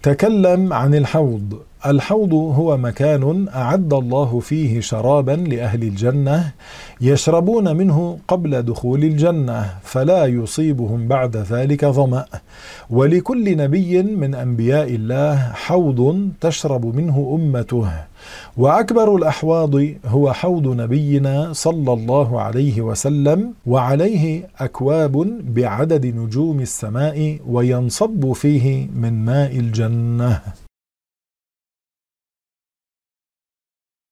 تكلم عن الحوض. الحوض هو مكان أعد الله فيه شرابا لأهل الجنة يشربون منه قبل دخول الجنة فلا يصيبهم بعد ذلك ظمأ، ولكل نبي من أنبياء الله حوض تشرب منه أمته، وأكبر الأحواض هو حوض نبينا صلى الله عليه وسلم، وعليه أكواب بعدد نجوم السماء وينصب فيه من ماء الجنة.